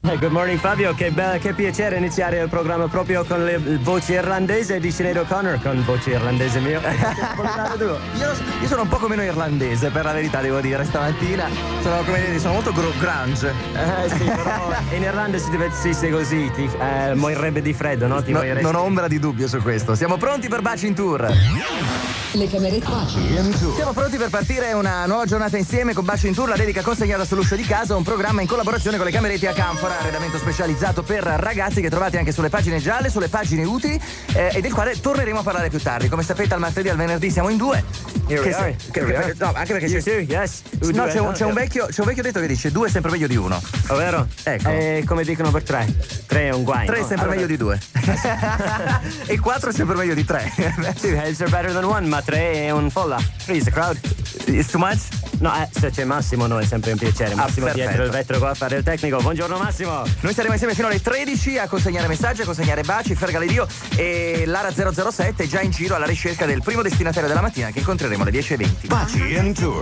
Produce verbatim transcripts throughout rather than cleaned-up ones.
Good morning Fabio, che, be- che piacere iniziare il programma proprio con le voci irlandese di Sinead O'Connor, con voce irlandese mio. io, io sono un poco meno irlandese, per la verità devo dire, stamattina sono, come dire, sono molto gr- grunge. Eh sì, però in Irlanda si vestisse così, ti eh, morirebbe di freddo, no? Ti no moriresti. Non ho ombra di dubbio su questo. Siamo pronti per Baci in Tour? Le camerette Baci in Tour. Siamo pronti per partire una nuova giornata insieme con Baci in Tour, la dedica consegnata sull'uscio di casa, un programma in collaborazione con le camerette a Canfora, arredamento specializzato per ragazzi che trovate anche sulle pagine gialle, sulle pagine utili eh, e del quale torneremo a parlare più tardi. Come sapete al martedì e al venerdì siamo in due. Here we Che are. se- che- Here we che- are. no, anche perché You c'è, too, yes. no, c'è, un, Due, c'è, un vecchio, c'è un vecchio detto che dice due è sempre meglio di uno. Ovvero? Ecco. Eh, come dicono per tre. Tre è un guaio. Tre è no? sempre Allora, meglio di due. E quattro è sempre meglio di tre. Two heads are better than one, ma tre è un folla. Three is a crowd. It's too much? No, eh, se c'è Massimo noi è sempre un piacere. Massimo Ah, dietro il vetro qua a fare il tecnico. Buongiorno Massimo. Noi saremo insieme fino alle tredici a consegnare messaggi, a consegnare baci, Fergale Dio e Lara zero zero sette è già in giro alla ricerca del primo destinatario della mattina che incontreremo alle dieci e venti. Baci in Tour.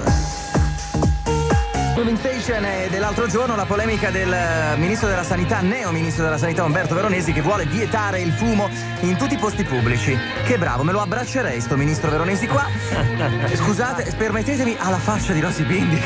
Moving Station è dell'altro giorno la polemica del ministro della sanità, neo ministro della sanità Umberto Veronesi, che vuole vietare il fumo in tutti i posti pubblici. Che bravo, me lo abbraccerei sto ministro Veronesi qua. Scusate, permettetemi, alla faccia di Rosy Bindi.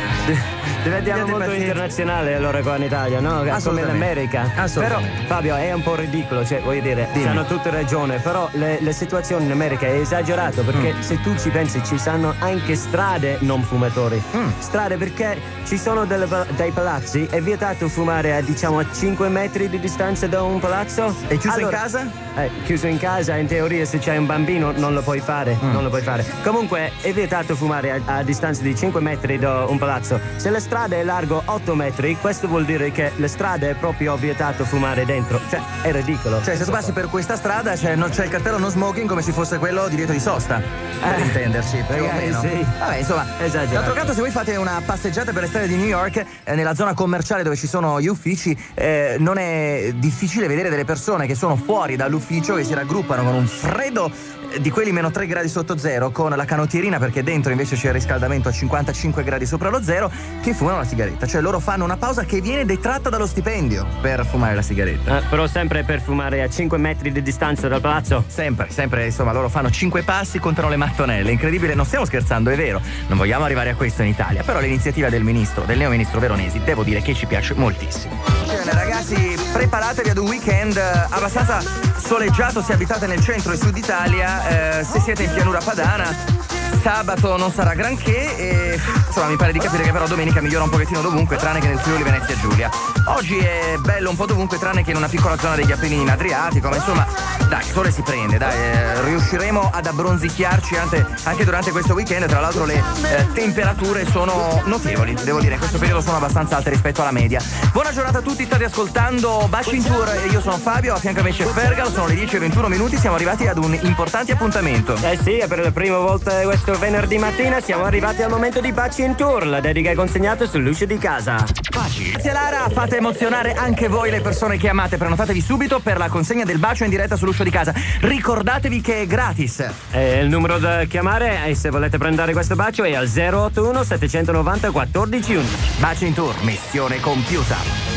Diventiamo Abbiate molto pazienza. internazionale allora qua in Italia, no? Come Assolutamente. l'America. Assolutamente. Però Fabio è un po' ridicolo, cioè voglio dire, Dimmi. hanno tutte ragione, però le, le situazioni in America è esagerato perché Mm. se tu ci pensi ci sono anche strade non fumatori. Mm. Strade perché ci sono delle, pa- dei palazzi, è vietato fumare a diciamo a cinque metri di distanza da un palazzo. E chiuso Allora- in casa? Eh, chiuso in casa, in teoria se c'hai un bambino non lo puoi fare, Mm. non lo puoi fare. Comunque è vietato fumare a, a distanza di cinque metri da un palazzo. Se la strada è largo otto metri, questo vuol dire che la strada è proprio vietato fumare dentro. Cioè, è ridicolo. Cioè, se tu passi per questa strada c'è, non c'è il cartello no smoking come se fosse quello di Lieto di Sosta. Per Eh, intenderci, più o magari meno. sì. Vabbè, insomma, Esagerato. d'altro canto, se voi fate una passeggiata per le strade di New York, eh, nella zona commerciale dove ci sono gli uffici, eh, non è difficile vedere delle persone che sono fuori dall'ufficio, che si raggruppano con un freddo eh, di quelli meno tre gradi sotto zero, con la canottierina perché dentro invece c'è il riscaldamento a cinquantacinque gradi sopra lo zero, che fumano la sigaretta. Cioè loro fanno una pausa che viene detratta dallo stipendio per fumare la sigaretta. Eh, però sempre per fumare a cinque metri di distanza dal palazzo. Sempre, sempre, insomma, loro fanno cinque passi, contano le mattonelle. Incredibile, non stiamo scherzando, è vero. Non vogliamo arrivare a questo in Italia. Però l'iniziativa del ministro, del neo ministro Veronesi, devo dire che ci piace moltissimo. Bene, ragazzi, preparatevi ad un weekend eh, abbastanza soleggiato se abitate nel centro e sud Italia. Eh, se siete in pianura padana, sabato non sarà granché e insomma mi pare di capire che però domenica migliora un pochettino dovunque, tranne che nel Friuli Venezia Giulia. Oggi è bello un po' dovunque, tranne che in una piccola zona degli Appennini in Adriatico, ma insomma dai, il sole si prende, dai, eh, riusciremo ad abbronzicchiarci anche, anche durante questo weekend. Tra l'altro le eh, temperature sono notevoli, devo dire, in questo periodo sono abbastanza alte rispetto alla media. Buona giornata a tutti, state ascoltando Baci in Tour e io sono Fabio, a fianco a me c'è Fergal, sono le dieci e ventuno minuti, siamo arrivati ad un importante appuntamento. Eh sì, e per la prima volta questo venerdì mattina siamo arrivati al momento di Baci in Tour, la dedica è consegnata sull'uscio di casa. Baci. Grazie Lara, fate emozionare anche voi le persone che amate, prenotatevi subito per la consegna del bacio in diretta sull'uscio di casa. Ricordatevi che è gratis. Eh, il numero da chiamare e se volete prendere questo bacio è al zero otto uno sette nove zero uno quattro uno uno. Baci in Tour, missione compiuta.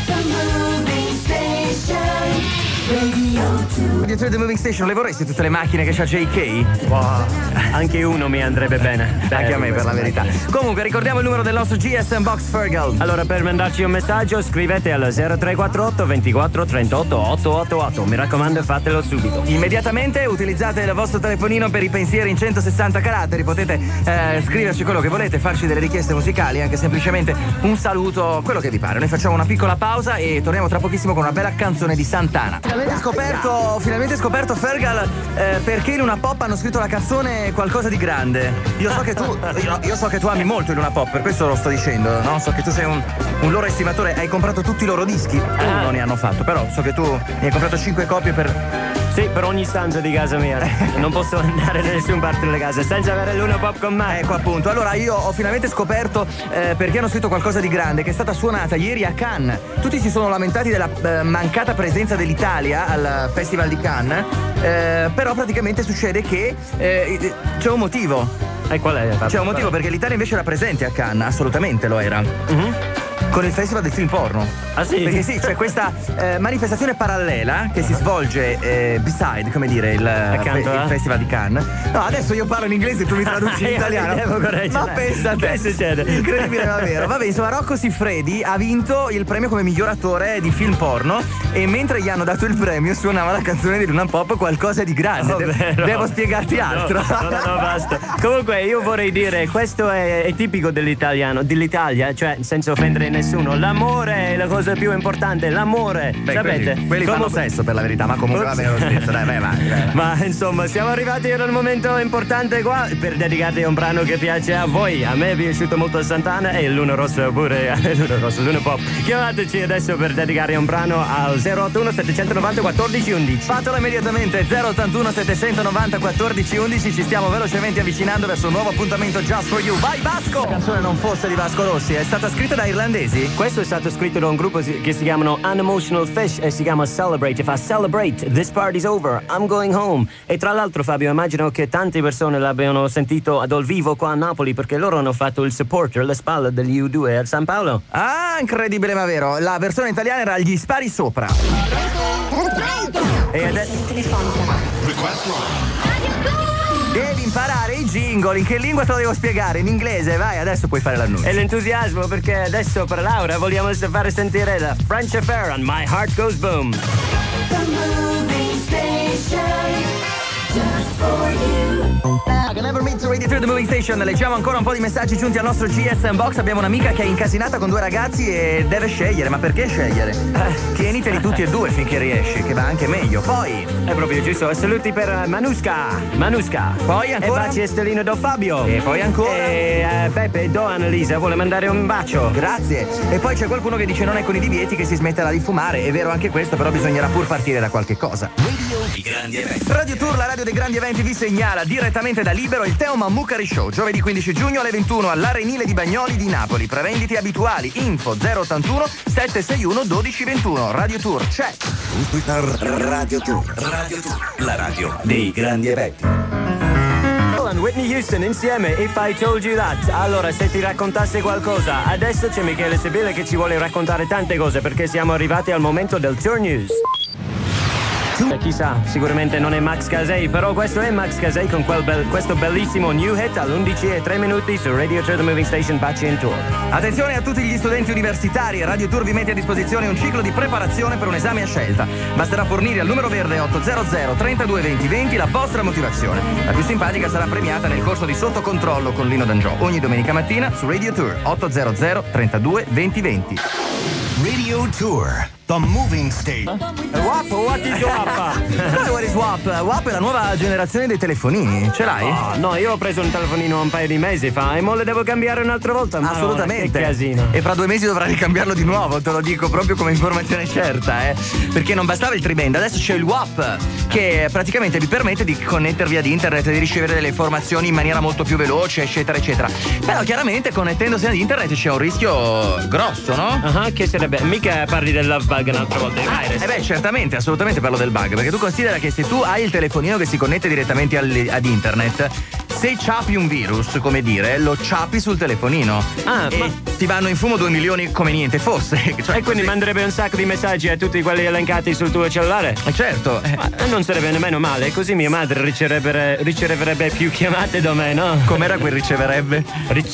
Dietro The Moving Station, le vorresti tutte le macchine che c'ha J K? Wow. Anche uno mi andrebbe bene. Anche a me, per la verità. Comunque, ricordiamo il numero del nostro G S M Box Fergal. Allora, per mandarci un messaggio scrivete al zero tre quattro otto ventiquattro trentotto ottocentottantaotto. Mi raccomando, fatelo subito. Immediatamente utilizzate il vostro telefonino per i pensieri in centosessanta caratteri. Potete eh, scriverci quello che volete, farci delle richieste musicali, anche semplicemente un saluto, quello che vi pare. Noi facciamo una piccola pausa e torniamo tra pochissimo con una bella canzone di Santana. Finalmente scoperto, finalmente scoperto Fergal eh, perché in Luna Pop hanno scritto la canzone Qualcosa di grande. Io so che tu io, io so che tu ami molto il Luna Pop, per questo lo sto dicendo, no? So che tu sei un, un loro estimatore, hai comprato tutti i loro dischi. Uno ne hanno fatto, però so che tu ne hai comprato cinque copie per. Sì, per ogni stanza di casa mia. Non posso andare da nessuna parte della casa senza avere l'Una Pop con me. Ecco appunto, allora io ho finalmente scoperto eh, perché hanno scritto Qualcosa di grande, che è stata suonata ieri a Cannes. Tutti si sono lamentati della eh, mancata presenza dell'Italia al Festival di Cannes, eh, però praticamente succede che eh, c'è un motivo. E qual è? C'è un motivo perché l'Italia invece era presente a Cannes, assolutamente lo era. Uh-huh. con il festival del film porno. Ah sì? Perché sì, c'è questa eh, manifestazione parallela che si svolge eh, beside, come dire, il, Accanto, il eh? festival di Cannes. No, adesso io parlo in inglese e tu mi traduci in Io italiano. ti devo correggere. Ma pensa a te. Che succede? Incredibile ma vero. Vabbè, insomma, Rocco Siffredi ha vinto il premio come miglior attore di film porno e mentre gli hanno dato il premio suonava la canzone di Luna Pop Qualcosa di grande. Oh, De- vero. devo spiegarti altro. No, no, no, basta. Comunque io vorrei dire, questo è, è tipico dell'italiano, dell'Italia, cioè senza offendere nessuno. L'amore è la cosa più importante, l'amore. Beh, sapete? quelli, quelli fanno Comunque- sesso per la verità, ma comunque va bene lo stesso. Dai, vai, vai, vai. Ma insomma, siamo arrivati al momento importante qua per dedicarti a un brano che piace a voi. A me è piaciuto molto Santana e il Luna Rossa pure. Luna Rossa, Luna Pop. Chiamateci adesso per dedicare un brano al zero ottantuno settecentonovanta quattordici undici. Fatelo immediatamente, zero ottantuno settecentonovanta quattordici undici. Ci stiamo velocemente avvicinando verso un nuovo appuntamento Just for You. Vai Vasco! La canzone non fosse di Vasco Rossi, è stata scritta da irlandesi? Questo è stato scritto da un gruppo si- che si chiamano Unemotional Fish e si chiama Celebrate. E fa Celebrate, this party's over, I'm going home. E tra l'altro, Fabio, immagino che tante persone l'abbiano sentito dal vivo qua a Napoli perché loro hanno fatto il supporter, le spalle degli U due a San Paolo. Ah, incredibile ma vero. La versione italiana era Gli spari sopra. E adesso Devi imparare i jingle. In che lingua te lo devo spiegare? In inglese, vai, adesso puoi fare l'annuncio. è l'entusiasmo perché adesso per Laura vogliamo fare sentire la French Affair on My Heart Goes Boom. I can never meet to Radio two The Moving Station. Leggiamo ancora un po' di messaggi giunti al nostro G S M Box. Abbiamo un'amica che è incasinata con due ragazzi e deve scegliere. Ma perché scegliere? Eh, tieniteli tutti e due finché riesci, che va anche meglio. Poi È proprio giusto. Saluti per Manusca. Manusca. Poi ancora? E baci Estelino do Fabio. E poi ancora? E eh, Peppe do Annalisa vuole mandare un bacio. grazie. E poi c'è qualcuno che dice non è con i divieti che si smetterà di fumare. È vero anche questo, però bisognerà pur partire da qualche cosa. I grandi eventi. Radio Tour, la radio dei grandi eventi, vi segnala direttamente da Libero il Teo Mammucari Show. Giovedì quindici giugno alle ventuno all'Arenile di Bagnoli di Napoli. Prevendite abituali. Info zero ottantuno settecentosessantuno dodici ventuno. Radio Tour c'è. Radio Tour. Radio Tour. La radio dei grandi eventi. Whitney Houston insieme If I Told You That. Allora, se ti raccontasse qualcosa, adesso c'è Michele Sebile che ci vuole raccontare tante cose perché siamo arrivati al momento del Tour News. E chissà, sicuramente non è Max Casey, però questo è Max Casey con quel bel, questo bellissimo new hit all'undici e tre minuti su Radio Tour The Moving Station Baci in Tour. Attenzione a tutti gli studenti universitari, Radio Tour vi mette a disposizione un ciclo di preparazione per un esame a scelta. Basterà fornire al numero verde ottocento trentadue venti venti la vostra motivazione. La più simpatica sarà premiata nel corso di Sotto Controllo con Lino D'Angio, ogni domenica mattina su Radio Tour ottocento trentadue venti venti. Radio Tour. The Moving Station. Wap, what is wap? Sai what is WAP? WAP è la nuova generazione dei telefonini, ce l'hai? Oh, no, io ho preso un telefonino un paio di mesi fa e mo le devo cambiare un'altra volta. Ma Assolutamente. che casino. E fra due mesi dovrai ricambiarlo di nuovo, te lo dico proprio come informazione certa, eh. Perché non bastava il triband, adesso c'è il WAP, che praticamente vi permette di connettervi ad internet e di ricevere delle informazioni in maniera molto più veloce, eccetera, eccetera. Però chiaramente connettendosi ad internet c'è un rischio grosso, no? Ah, che sarebbe? Mica parli del love bug un'altra volta di Ah, eh beh, certamente, assolutamente parlo del bug, perché tu considera che se tu hai il telefonino che si connette direttamente al- ad internet, se ciapi un virus, come dire, lo ciapi sul telefonino. Ah, e ma- ti vanno in fumo due milioni come niente fosse. Cioè, E quindi così- manderebbe un sacco di messaggi a tutti quelli elencati sul tuo cellulare? Eh, certo. eh, Ma non sarebbe nemmeno male, così mia madre riceverebbe, riceverebbe più chiamate da me, no? Com'era quel riceverebbe?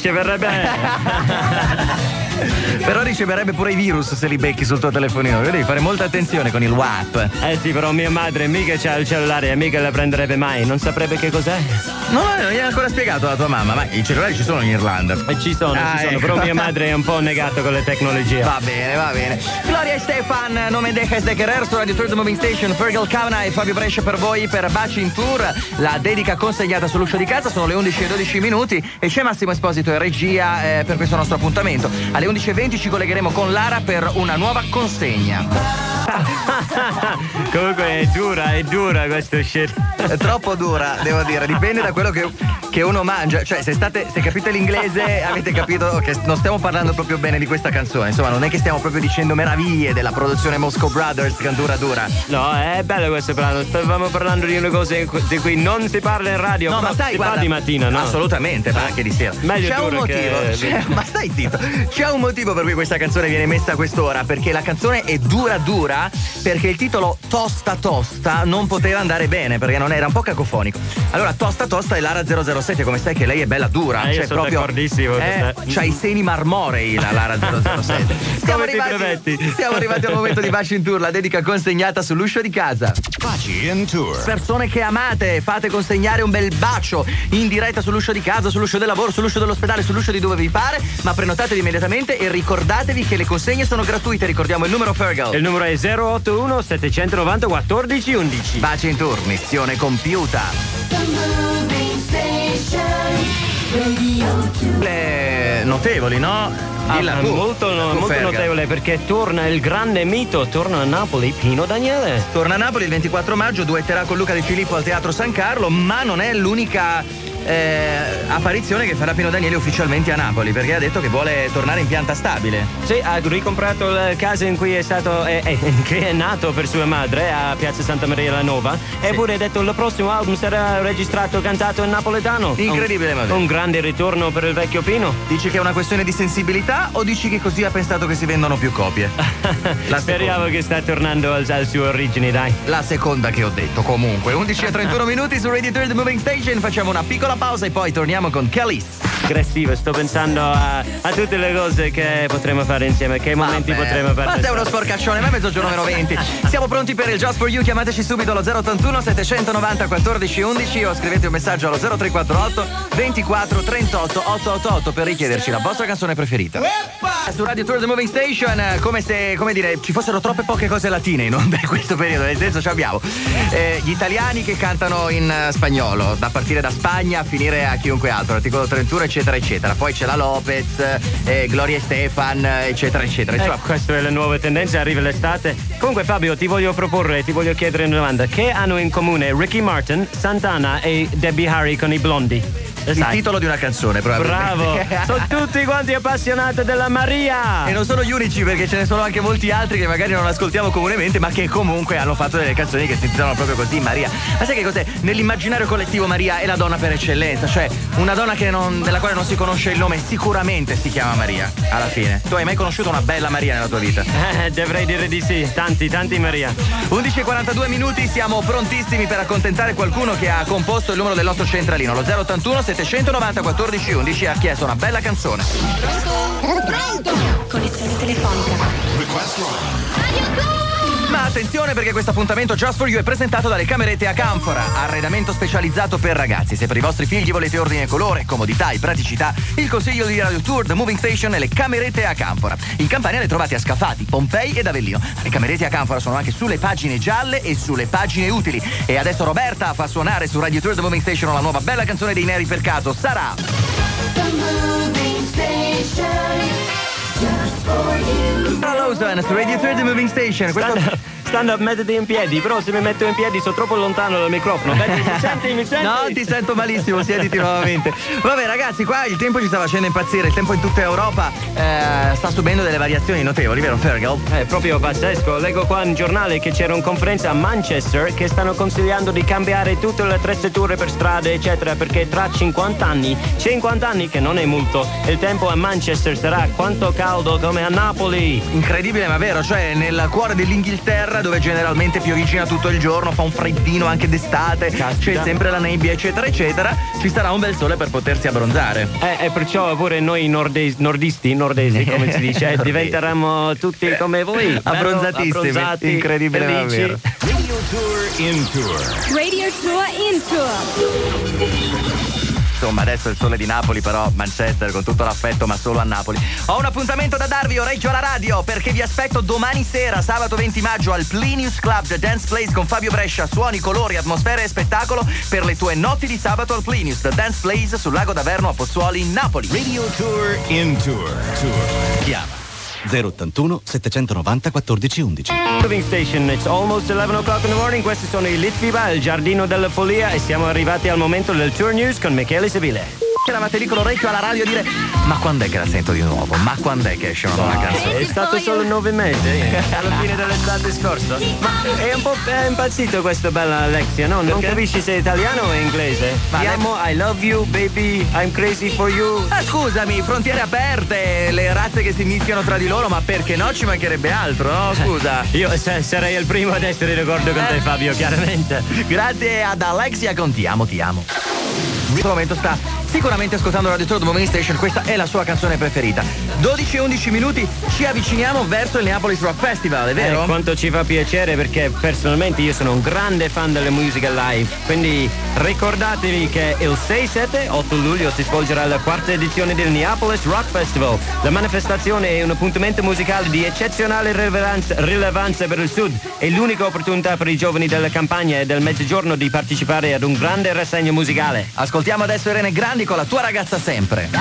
Riceverebbe. Però riceverebbe pure i virus se li becchi sul tuo telefonino. Devi fare molta attenzione con il WAP. Eh sì, però mia madre mica c'ha il cellulare e mica la prenderebbe mai, non saprebbe che cos'è. No, no, non gli hai ancora spiegato alla tua mamma, ma i cellulari ci sono in Irlanda. E ci sono, Ah, ci sono, ecco. però mia madre è un po' negato con le tecnologie. Va bene, va bene. Gloria e Stefan, nome dejas de querer su Radio Tour The Moving Station. Fergal Kavanagh e Fabio Brescia per voi per Baci in Tour. La dedica consegnata sull'uscio di casa, sono le undici e dodici minuti e c'è Massimo Esposito in regia eh, per questo nostro appuntamento. Alle undici e venti ci collegheremo con Lara per una nuova consegna. Comunque è dura, è dura questo shit. È troppo dura, devo dire, dipende da quello che che uno mangia, cioè se state, se capite l'inglese avete capito che non stiamo parlando proprio bene di questa canzone, insomma non è che stiamo proprio dicendo meraviglie della produzione Moscow Brothers che dura dura. No, è bello questo brano, stavamo parlando di una cosa di cui non si parla in radio, no, ma sai, si guarda, fa di mattina, no? Assolutamente, ma anche di sera. Meglio c'è un motivo, che... c'è, ma stai zitto, c'è un motivo per cui questa canzone viene messa a quest'ora, perché la canzone è dura dura, perché il titolo Tosta Tosta non poteva andare bene, perché non era un po' cacofonico. Allora Tosta Tosta è Lara zero zero sette, come sai che lei è bella dura, eh, cioè io sono proprio d'accordissimo, eh, c'ha i seni marmorei la Lara zero zero sette. Siamo Come ti arrivati, brevetti? siamo arrivati al momento di Baci in Tour, la dedica consegnata sull'uscio di casa. Baci in Tour. Persone che amate, fate consegnare un bel bacio in diretta sull'uscio di casa, sull'uscio del lavoro, sull'uscio dell'ospedale, sull'uscio di dove vi pare, ma prenotatevi immediatamente e ricordatevi che le consegne sono gratuite. Ricordiamo il numero Fergal. Il numero è zero otto uno sette nove zero uno quattro uno uno. Baci in Tour, missione compiuta. Le notevoli, no? Dilla Ah, tu. molto, no, Tu, molto Fergal. notevole, perché torna il grande mito, torna a Napoli Pino Daniele. Torna a Napoli il ventiquattro maggio, duetterà con Luca Di Filippo al Teatro San Carlo, ma non è l'unica eh, apparizione che farà Pino Daniele ufficialmente a Napoli, perché ha detto che vuole tornare in pianta stabile. Sì, ha ricomprato la casa in cui è stato eh, eh, che è nato per sua madre a Piazza Santa Maria la Nova, eppure ha detto il prossimo album sarà registrato cantato in napoletano. Incredibile, un, ma un grande ritorno per il vecchio Pino. Dici che è una questione di sensibilità o dici che così ha pensato che si vendono più copie? La Speriamo seconda. che sta tornando al, al suo origine, dai. La seconda che ho detto, comunque. undici e trentuno minuti su Radio Tour The Moving Station. Facciamo una piccola pausa e poi torniamo con Kelly. Aggressivo, sto pensando a, a tutte le cose che potremo fare insieme, che momenti Vabbè, potremo fare. ma sei uno sporcaccione, ma è mezzogiorno meno venti. Siamo pronti per il Just For You, chiamateci subito allo zero ottantuno settecentonovanta quattordici undici o scrivete un messaggio allo zero tre quattro otto ventiquattro trentotto ottocentottantaotto per richiederci la vostra canzone preferita. Su Radio Tour The Moving Station, come se, come dire, ci fossero troppe poche cose latine in onda in questo periodo, nel senso ci abbiamo eh, gli italiani che cantano in uh, spagnolo, da partire da Spagna a finire a chiunque altro, articolo trentuno eccetera eccetera, poi c'è la Lopez, eh, Gloria Estefan eccetera eccetera. Insomma, Ecco, queste sono le nuove tendenze, arriva l'estate. Comunque Fabio, ti voglio proporre, ti voglio chiedere una domanda. Che hanno in comune Ricky Martin, Santana e Debbie Harry con i blondi? il Sai. titolo di una canzone probabilmente. Bravo, sono tutti quanti appassionati della Maria. E non sono gli unici, perché ce ne sono anche molti altri che magari non ascoltiamo comunemente, ma che comunque hanno fatto delle canzoni che si intitolano proprio così, Maria. Ma sai che cos'è? Nell'immaginario collettivo Maria è la donna per eccellenza, cioè una donna che non, della quale non si conosce il nome, sicuramente si chiama Maria, alla fine. Tu hai mai conosciuto una bella Maria nella tua vita? Eh, dovrei dire di sì, tanti, tanti Maria. undici e quarantadue minuti, siamo prontissimi per accontentare qualcuno che ha composto il numero del nostro centralino, lo zero ottantuno settecentonovanta quattordici undici, ha chiesto una bella canzone. Connessione telefonica. Ma attenzione, perché questo appuntamento Just For You è presentato dalle Camerette a Canfora, arredamento specializzato per ragazzi. Se per i vostri figli volete ordine e colore, comodità e praticità, il consiglio di Radio Tour The Moving Station è le Camerette a Canfora. In Campania le trovate a Scafati, Pompei ed Avellino. Le Camerette a Canfora sono anche sulle pagine gialle e sulle pagine utili. E adesso Roberta fa suonare su Radio Tour The Moving Station la nuova bella canzone dei Neri per caso, Sarà. Lawson su Radio Tour The Moving Station. Questo... Stand, stand up, mettiti in piedi, però se mi metto in piedi sono troppo lontano dal microfono. Vedi, mi senti, mi senti? No, ti sento malissimo, siediti nuovamente. Vabbè ragazzi, qua il tempo ci sta facendo impazzire. Il tempo in tutta Europa eh, sta subendo delle variazioni notevoli, vero Fergal? È proprio pazzesco. Leggo qua in giornale che c'era una conferenza a Manchester che stanno consigliando di cambiare tutte le attrezzature per strade eccetera, perché tra cinquanta anni, cinquanta anni che non è molto, il tempo a Manchester sarà quanto caldo come a Napoli. Incredibile ma vero, cioè nel cuore dell'Inghilterra, dove generalmente piovigina tutto il giorno, fa un freddino anche d'estate, Caspita. c'è sempre la nebbia eccetera eccetera, ci sarà un bel sole per potersi abbronzare. Eh, e perciò pure noi nordesi, nordisti, nordesi come si dice, Nordesi. diventeremo tutti come voi, bello, Abbronzatissimi, abbronzati, incredibile ma felici. vero. Radio Tour in Tour. Radio Tour in Tour. Insomma, adesso il sole di Napoli, però Manchester con tutto l'affetto, ma solo a Napoli. Ho un appuntamento da darvi, orecchio alla radio, perché vi aspetto domani sera, sabato venti maggio, al Plinius Club The Dance Place con Fabio Brescia. Suoni, colori, atmosfere e spettacolo per le tue notti di sabato al Plinius The Dance Place sul lago d'Averno a Pozzuoli, Napoli. Radio Tour in Tour. Tour. Chiama zero ottantuno settecentonovanta quattordici undici. Moving Station, it's almost eleven o'clock in the morning. Questi sono i Litfiba, il giardino della follia, e siamo arrivati al momento del Tour News con Michele Sebile. Eravate lì con l'orecchio alla radio a dire: ma quando è che la sento di nuovo? Ma quando è che esce una nuova Wow, canzone? è stato solo nove mesi, alla fine dell'estate scorsa. Ma è un po' è impazzito questo bella Alexia, no? Non Perché? capisci se è italiano o inglese? Ma Ti le- amo, I love you, baby, I'm crazy for you. Ah, scusami, frontiere aperte, le razze che si mischiano tra di loro, ma perché no? Ci mancherebbe altro, no? Scusa. Io se- sarei il primo ad essere d'accordo con te, Eh. Fabio, chiaramente. Grazie ad Alexia con Ti amo, ti amo. In questo momento sta sicuramente ascoltando Radio Tour The Moving Station, questa è la sua canzone preferita. dodici e undici minuti, ci avviciniamo verso il Neapolis Rock Festival, è vero? Eh, quanto ci fa piacere, perché personalmente io sono un grande fan delle musiche live, quindi ricordatevi che il sei, sette, otto luglio si svolgerà la quarta edizione del Neapolis Rock Festival. La manifestazione è un appuntamento musicale di eccezionale rilevanza, rilevanza per il Sud, è l'unica opportunità per i giovani della campagna e del mezzogiorno di partecipare ad un grande rassegno musicale. Ascoltiamo adesso Irene Grandi con La tua ragazza sempre.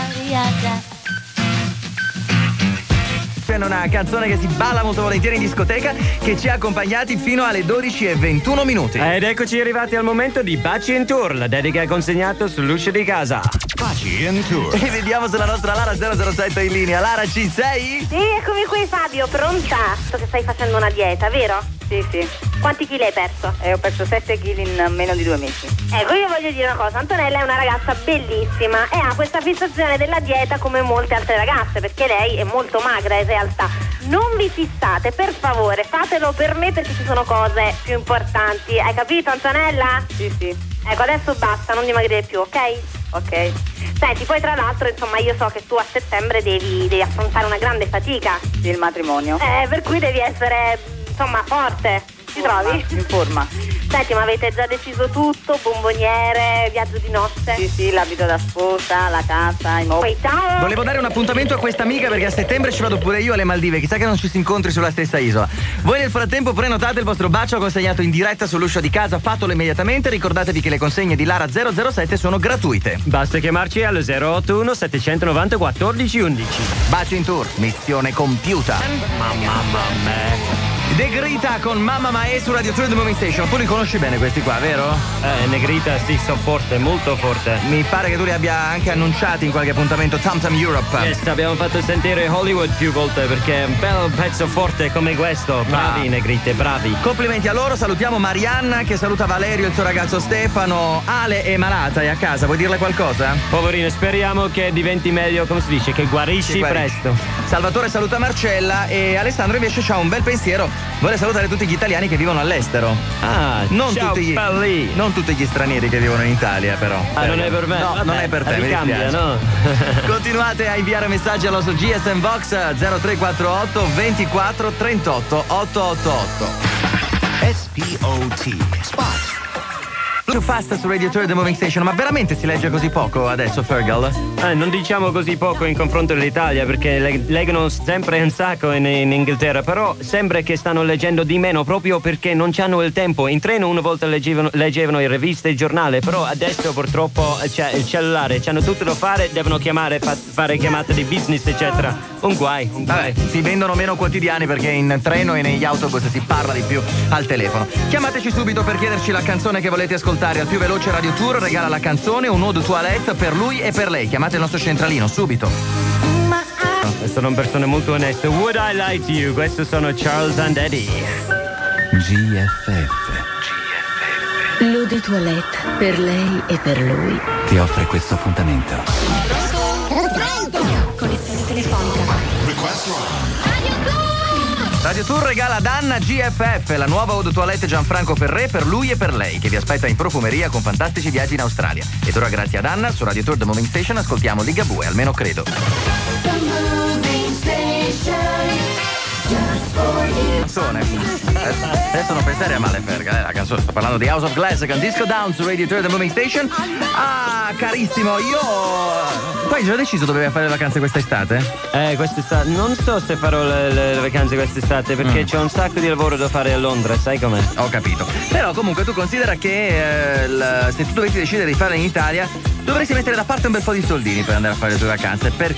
È una canzone che si balla molto volentieri in discoteca, che ci ha accompagnati fino alle dodici e ventuno minuti. Ed eccoci arrivati al momento di Baci in Tour, la dedica è consegnata sull'uscio di casa. Baci in Tour. E vediamo se la nostra Lara zero zero sette è in linea. Lara, ci sei? Sì, eccomi qui Fabio, pronta? So che stai facendo una dieta, vero? Sì, sì. Quanti chili hai perso? Eh, ho perso sette chili in meno di due mesi. Ecco, io voglio dire una cosa, Antonella è una ragazza bellissima e ha questa fissazione della dieta come molte altre ragazze, perché lei è molto magra in realtà. Non vi fissate, per favore, fatelo per me perché ci sono cose più importanti. Hai capito, Antonella? Sì, sì. Ecco, adesso basta, non dimagrire più, ok? Ok. Senti, poi tra l'altro, insomma, io so che tu a settembre devi, devi affrontare una grande fatica. Sì, il matrimonio. Eh, per cui devi essere, insomma, forte. Ti trovi? In forma. Senti, ma avete già deciso tutto? Bomboniere, viaggio di nozze? Sì, sì, l'abito da sposa, la casa, i mobili. Poi ciao! Volevo dare un appuntamento a questa amica perché a settembre ci vado pure io alle Maldive. Chissà che non ci si incontri sulla stessa isola. Voi nel frattempo prenotate il vostro bacio consegnato in diretta sull'uscio di casa. Fatelo immediatamente. Ricordatevi che le consegne di Lara zero zero sette sono gratuite. Basta chiamarci allo zero ottantuno settecentonovanta quattordici undici. Bacio in tour, missione compiuta. Mamma mia. De Grita con Mamma Mae su Radio Tour The Moving Station. Tu li conosci bene questi qua, vero? Eh, Negrita, sì, so forte, molto forte. Mi pare che tu li abbia anche annunciati in qualche appuntamento Tam Tam Europe. Yes, abbiamo fatto sentire Hollywood più volte perché è un bel pezzo forte come questo. Bravi, Ah. Negrite, bravi. Complimenti a loro, salutiamo Marianna che saluta Valerio, il suo ragazzo Stefano. Ale è malata, è a casa, vuoi dirle qualcosa? Poverino, speriamo che diventi meglio, come si dice, che guarisci Che guarisci. presto. Salvatore saluta Marcella e Alessandro invece ha un bel pensiero. Vuole salutare tutti gli italiani che vivono all'estero. Ah, Non, ciao, tutti gli, belli. non tutti gli stranieri che vivono in Italia, però. Ah, non è per me? No, Vabbè, non è per te, mi ricambia, dispiace. no? Continuate a inviare messaggi al nostro G S M Box zero tre quattro otto ventiquattro trentotto ottocentotto. S P O T. Spot. Too fast su Radio Tour The Moving Station, ma veramente si legge così poco adesso, Fergal? Eh, non diciamo così poco in confronto dell'Italia perché le- leggono sempre un sacco in, in Inghilterra, però sembra che stanno leggendo di meno proprio perché non c'hanno il tempo. In treno una volta leggevano, leggevano le riviste e il giornale, però adesso purtroppo c'è il cellulare, c'hanno tutto da fare, devono chiamare, fa- fare chiamate di business eccetera. Un guai, un guai. Vabbè, si vendono meno quotidiani perché in treno e negli autobus si parla di più al telefono. Chiamateci subito per chiederci la canzone che volete ascoltare. Al più veloce Radio Tour regala la canzone, un nuovo toilette per lui e per lei. Chiamate il nostro centralino subito. Sono persone molto oneste. Would I Lie to You? Questi sono Charles and Eddie. G F F. L'eau de toilette per lei e per lui. Ti offre questo appuntamento. Connessione telefonica. Radio Tour regala ad Anna G F F, la nuova eau de toilette Gianfranco Ferré per lui e per lei, che vi aspetta in profumeria con fantastici viaggi in Australia. Ed ora grazie ad Anna, su Radio Tour The Moving Station ascoltiamo Ligabue, almeno credo. Canzone. Eh, Adesso non pensare a male, Ferga, eh, la canzone. Sto parlando di House of Glass con Disco Down su Radio Tour The Moving Station. Ah, carissimo, io. Tu hai già deciso dove vai a fare le vacanze quest'estate? Eh, quest'estate non so se farò le, le- le vacanze quest'estate perché c'è un sacco di lavoro da fare a Londra, sai com'è? Ho capito. Però comunque tu considera che eh, l- se tu dovessi decidere di farla in Italia, dovresti mettere da parte un bel po' di soldini per andare a fare le tue vacanze. Perché?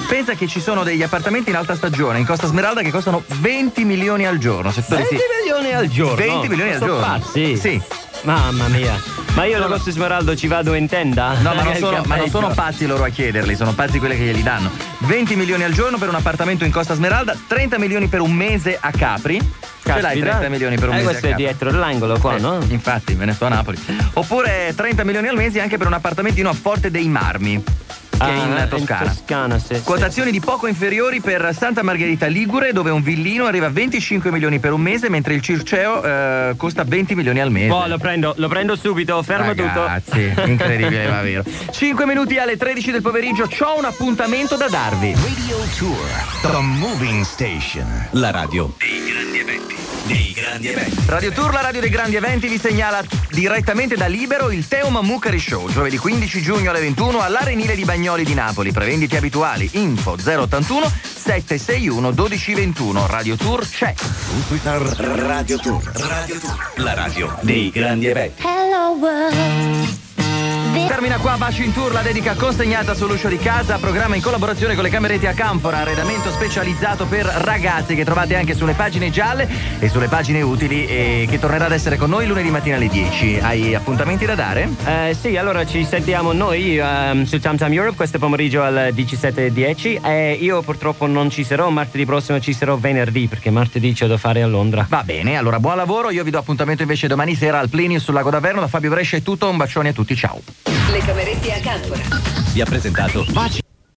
Pensa che ci sono degli appartamenti in alta stagione in Costa Smeralda che costano venti milioni al giorno. Se tu venti sì. milioni al giorno? venti milioni al Sono giorno. pazzi? Sì. Mamma mia. Ma io alla Costa Smeralda ci vado in tenda? No, ma non, Il sono, ma non sono pazzi loro a chiederli, sono pazzi quelli che glieli danno. venti milioni al giorno per un appartamento in Costa Smeralda, trenta milioni per un mese a Capri. Ce l'hai trenta milioni per un eh, mese questo a è Capri. dietro l'angolo qua, Eh, no? Infatti, me ne sto a Napoli. Oppure trenta milioni al mese anche per un appartamentino a Forte dei Marmi, che Ah, è in Toscana. In Toscana, sì. Quotazioni di poco inferiori per Santa Margherita Ligure, dove un villino arriva a venticinque milioni per un mese, mentre il Circeo eh, costa venti milioni al mese. Oh, lo prendo, lo prendo subito, fermo Ragazzi, tutto. incredibile ma vero. cinque minuti alle tredici del pomeriggio, c'ho un appuntamento da darvi. Radio Tour, The Moving Station. La radio dei grandi eventi. Dei grandi eventi. Radio Tour, la radio dei grandi eventi, vi segnala direttamente da Libero il Teo Mammucari Show, giovedì quindici giugno alle ventuno all'Arenile di Bagnoli di Napoli. Prevenditi abituali, info zero ottantuno sette sei uno uno due ventuno. Radio Tour c'è. Radio Tour, Radio Tour, la radio dei grandi eventi. Hello world. Termina qua Baci in Tour, la dedica consegnata sull'uscio di casa, programma in collaborazione con le camerette a Canfora, arredamento specializzato per ragazzi che trovate anche sulle pagine gialle e sulle pagine utili, e che tornerà ad essere con noi lunedì mattina alle dieci. Hai appuntamenti da dare? Eh, sì, allora ci sentiamo noi um, su Tam Tam Europe questo pomeriggio alle diciassette e dieci. E io purtroppo non ci sarò, martedì prossimo ci sarò venerdì, perché martedì c'ho da fare a Londra. Va bene, allora buon lavoro, io vi do appuntamento invece domani sera al Plinius sul Lago d'Averno. Da Fabio Brescia è tutto, un bacione a tutti, ciao. Le camerette a Canfora. Vi ha presentato Baci